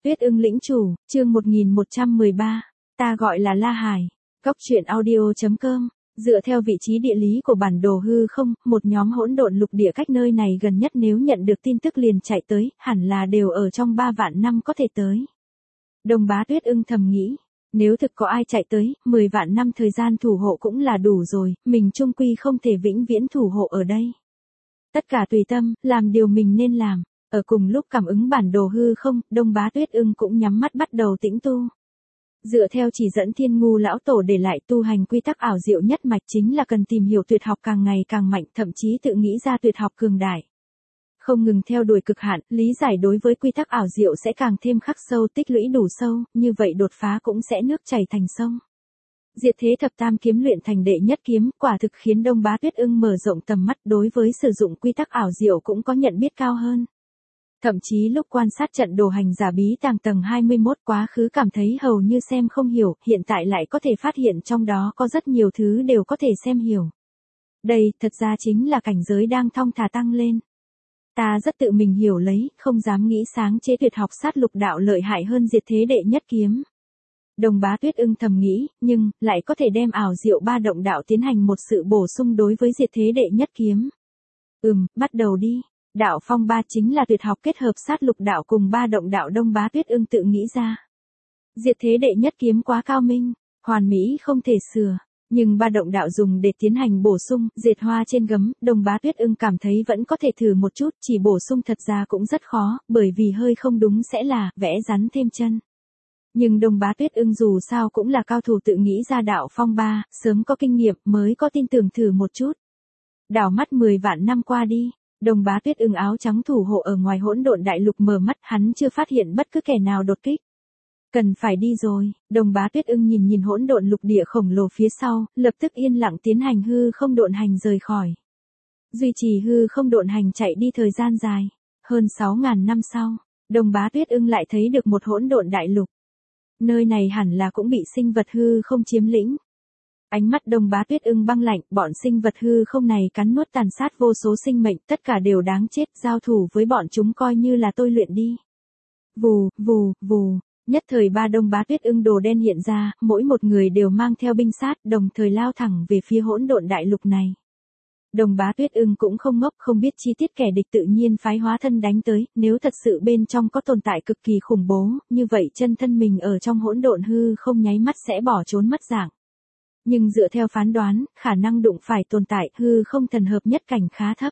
Tuyết ưng lĩnh chủ, chương 1113. Ta gọi là La Hải. Góc truyện audio.com. Dựa theo vị trí địa lý của bản đồ hư không, một nhóm hỗn độn lục địa cách nơi này gần nhất nếu nhận được tin tức liền chạy tới, hẳn là đều ở trong 3 vạn năm có thể tới. Đông Bá Tuyết ưng thầm nghĩ, nếu thực có ai chạy tới, 10 vạn năm thời gian thủ hộ cũng là đủ rồi, mình chung quy không thể vĩnh viễn thủ hộ ở đây. Tất cả tùy tâm, làm điều mình nên làm. Ở cùng lúc cảm ứng bản đồ hư không, Đông Bá Tuyết ưng cũng nhắm mắt bắt đầu tĩnh tu. Dựa theo chỉ dẫn Thiên Ngu lão tổ để lại tu hành quy tắc ảo diệu nhất mạch chính là cần tìm hiểu tuyệt học càng ngày càng mạnh, thậm chí tự nghĩ ra tuyệt học cường đại. Không ngừng theo đuổi cực hạn, lý giải đối với quy tắc ảo diệu sẽ càng thêm khắc sâu, tích lũy đủ sâu, như vậy đột phá cũng sẽ nước chảy thành sông. Diệt thế thập tam kiếm luyện thành đệ nhất kiếm, quả thực khiến Đông Bá Tuyết ưng mở rộng tầm mắt, đối với sử dụng quy tắc ảo diệu cũng có nhận biết cao hơn. Thậm chí lúc quan sát trận đồ hành giả bí tàng tầng 21 quá khứ cảm thấy hầu như xem không hiểu, hiện tại lại có thể phát hiện trong đó có rất nhiều thứ đều có thể xem hiểu. Đây, thật ra chính là cảnh giới đang thong thả tăng lên. Ta rất tự mình hiểu lấy, không dám nghĩ sáng chế tuyệt học sát lục đạo lợi hại hơn diệt thế đệ nhất kiếm. Đông Bá Tuyết ưng thầm nghĩ, nhưng, lại có thể đem ảo diệu ba động đạo tiến hành một sự bổ sung đối với diệt thế đệ nhất kiếm. Bắt đầu đi. Đạo phong ba chính là tuyệt học kết hợp sát lục đạo cùng ba động đạo Đông Bá Tuyết ưng tự nghĩ ra. Diệt thế đệ nhất kiếm quá cao minh, hoàn mỹ không thể sửa, nhưng ba động đạo dùng để tiến hành bổ sung, diệt hoa trên gấm, Đông Bá Tuyết ưng cảm thấy vẫn có thể thử một chút, chỉ bổ sung thật ra cũng rất khó, bởi vì hơi không đúng sẽ là vẽ rắn thêm chân. Nhưng Đông Bá Tuyết ưng dù sao cũng là cao thủ tự nghĩ ra đạo phong ba, sớm có kinh nghiệm mới có tin tưởng thử một chút. Đảo mắt 10 vạn năm qua đi. Đông Bá Tuyết ưng áo trắng thủ hộ ở ngoài hỗn độn đại lục mở mắt, hắn chưa phát hiện bất cứ kẻ nào đột kích. Cần phải đi rồi, Đông Bá Tuyết ưng nhìn hỗn độn lục địa khổng lồ phía sau, lập tức yên lặng tiến hành hư không độn hành rời khỏi. Duy trì hư không độn hành chạy đi thời gian dài, hơn 6.000 năm sau, Đông Bá Tuyết ưng lại thấy được một hỗn độn đại lục. Nơi này hẳn là cũng bị sinh vật hư không chiếm lĩnh. Ánh mắt Đông Bá Tuyết ưng băng lạnh, bọn sinh vật hư không này cắn nuốt tàn sát vô số sinh mệnh, tất cả đều đáng chết, giao thủ với bọn chúng coi như là tôi luyện đi. Vù, vù, vù, nhất thời ba Đông Bá Tuyết ưng đồ đen hiện ra, mỗi một người đều mang theo binh sát, đồng thời lao thẳng về phía hỗn độn đại lục này. Đông Bá Tuyết ưng cũng không ngốc, không biết chi tiết kẻ địch tự nhiên phái hóa thân đánh tới, nếu thật sự bên trong có tồn tại cực kỳ khủng bố, như vậy chân thân mình ở trong hỗn độn hư không nháy mắt sẽ bỏ trốn mất dạng. Nhưng dựa theo phán đoán, khả năng đụng phải tồn tại hư không thần hợp nhất cảnh khá thấp.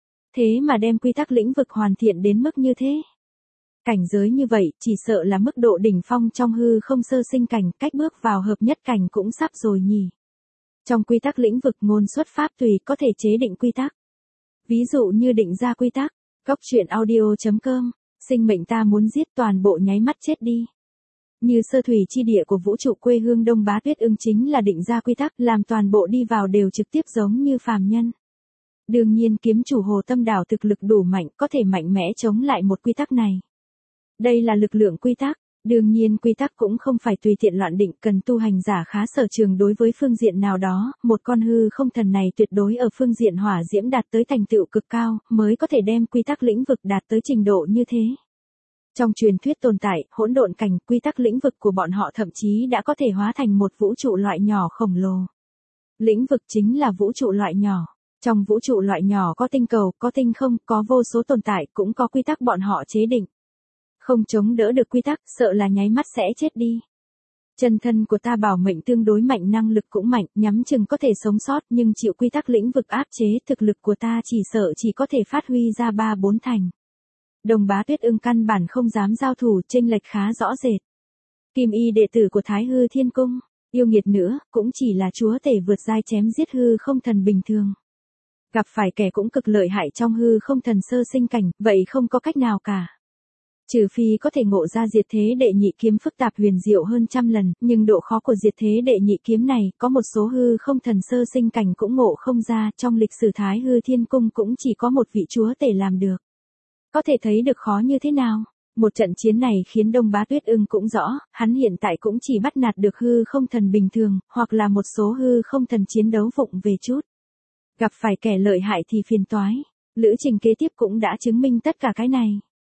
Thế mà đem quy tắc lĩnh vực hoàn thiện đến mức như thế. Cảnh giới như vậy, chỉ sợ là mức độ đỉnh phong trong hư không sơ sinh cảnh, cách bước vào hợp nhất cảnh cũng sắp rồi nhỉ. Trong quy tắc lĩnh vực ngôn xuất pháp tùy có thể chế định quy tắc. Ví dụ như định ra quy tắc, góc truyện audio.com, sinh mệnh ta muốn giết toàn bộ nháy mắt chết đi. Như sơ thủy chi địa của vũ trụ quê hương Đông Bá Tuyết ưng chính là định ra quy tắc, làm toàn bộ đi vào đều trực tiếp giống như phàm nhân. Đương nhiên kiếm chủ Hồ Tâm Đảo thực lực đủ mạnh, có thể mạnh mẽ chống lại một quy tắc này. Đây là lực lượng quy tắc, đương nhiên quy tắc cũng không phải tùy tiện loạn định, cần tu hành giả khá sở trường đối với phương diện nào đó, một con hư không thần này tuyệt đối ở phương diện hỏa diễm đạt tới thành tựu cực cao, mới có thể đem quy tắc lĩnh vực đạt tới trình độ như thế. Trong truyền thuyết tồn tại, hỗn độn cảnh, quy tắc lĩnh vực của bọn họ thậm chí đã có thể hóa thành một vũ trụ loại nhỏ khổng lồ. Lĩnh vực chính là vũ trụ loại nhỏ. Trong vũ trụ loại nhỏ có tinh cầu, có tinh không, có vô số tồn tại, cũng có quy tắc bọn họ chế định. Không chống đỡ được quy tắc, sợ là nháy mắt sẽ chết đi. Chân thân của ta bảo mệnh tương đối mạnh, năng lực cũng mạnh, nhắm chừng có thể sống sót, nhưng chịu quy tắc lĩnh vực áp chế, thực lực của ta chỉ sợ chỉ có thể phát huy ra 3-4 thành. Đông Bá Tuyết ưng căn bản không dám giao thủ, chênh lệch khá rõ rệt. Kim y đệ tử của Thái Hư Thiên Cung, yêu nghiệt nữa, cũng chỉ là chúa tể vượt giai chém giết hư không thần bình thường. Gặp phải kẻ cũng cực lợi hại trong hư không thần sơ sinh cảnh, vậy không có cách nào cả. Trừ phi có thể ngộ ra diệt thế đệ nhị kiếm phức tạp huyền diệu hơn trăm lần, nhưng độ khó của diệt thế đệ nhị kiếm này, có một số hư không thần sơ sinh cảnh cũng ngộ không ra, trong lịch sử Thái Hư Thiên Cung cũng chỉ có một vị chúa tể làm được. Có thể thấy được khó như thế nào. Một trận chiến này khiến Đông Bá Tuyết ưng cũng rõ, hắn hiện tại cũng chỉ bắt nạt được hư không thần bình thường, hoặc là một số hư không thần chiến đấu vụng về chút. Gặp phải kẻ lợi hại thì phiền toái. Lữ trình kế tiếp cũng đã chứng minh tất cả cái này.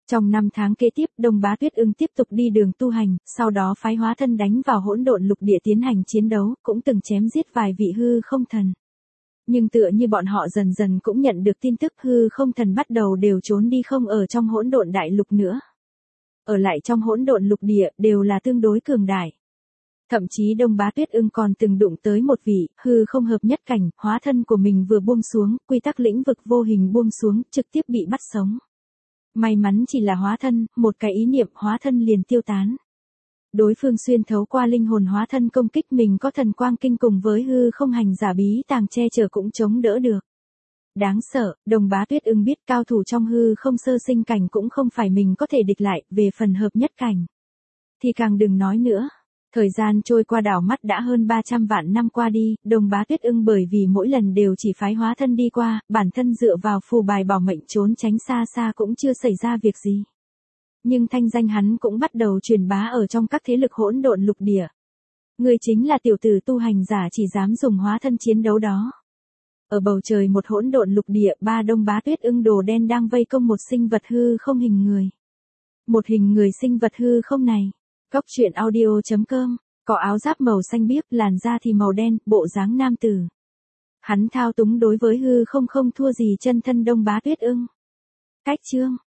Trong 5 tháng kế tiếp, Đông Bá Tuyết Ưng tiếp tục đi đường tu hành, sau đó phái hóa thân đánh vào hỗn độn lục địa tiến hành chiến đấu, cũng từng chém giết vài vị hư không thần. Nhưng tựa như bọn họ dần dần cũng nhận được tin tức hư không thần bắt đầu đều trốn đi không ở trong hỗn độn đại lục nữa. Ở lại trong hỗn độn lục địa đều là tương đối cường đại. Thậm chí Đông Bá Tuyết Ưng còn từng đụng tới một vị hư không hợp nhất cảnh, hóa thân của mình vừa buông xuống, quy tắc lĩnh vực vô hình buông xuống, trực tiếp bị bắt sống. May mắn chỉ là hóa thân, một cái ý niệm hóa thân liền tiêu tán. Đối phương xuyên thấu qua linh hồn hóa thân công kích mình có thần quang kinh cùng với hư không hành giả bí tàng che chở cũng chống đỡ được. Đáng sợ, Đông Bá Tuyết Ưng biết cao thủ trong hư không sơ sinh cảnh cũng không phải mình có thể địch lại, về phần hợp nhất cảnh thì càng đừng nói nữa. Thời gian trôi qua đảo mắt đã hơn 300 vạn năm qua đi, Đông Bá Tuyết Ưng bởi vì mỗi lần đều chỉ phái hóa thân đi qua, bản thân dựa vào phù bài bảo mệnh trốn tránh xa xa cũng chưa xảy ra việc gì. Nhưng thanh danh hắn cũng bắt đầu truyền bá ở trong các thế lực hỗn độn lục địa. Người chính là tiểu tử tu hành giả chỉ dám dùng hóa thân chiến đấu đó. Ở bầu trời một hỗn độn lục địa, ba Đông Bá Tuyết Ưng đồ đen đang vây công một sinh vật hư không hình người. Một hình người sinh vật hư không này. Góc truyện audio.com, có áo giáp màu xanh biếc, làn da thì màu đen, bộ dáng nam tử. Hắn thao túng đối với hư không không thua gì chân thân Đông Bá Tuyết Ưng. Cách chương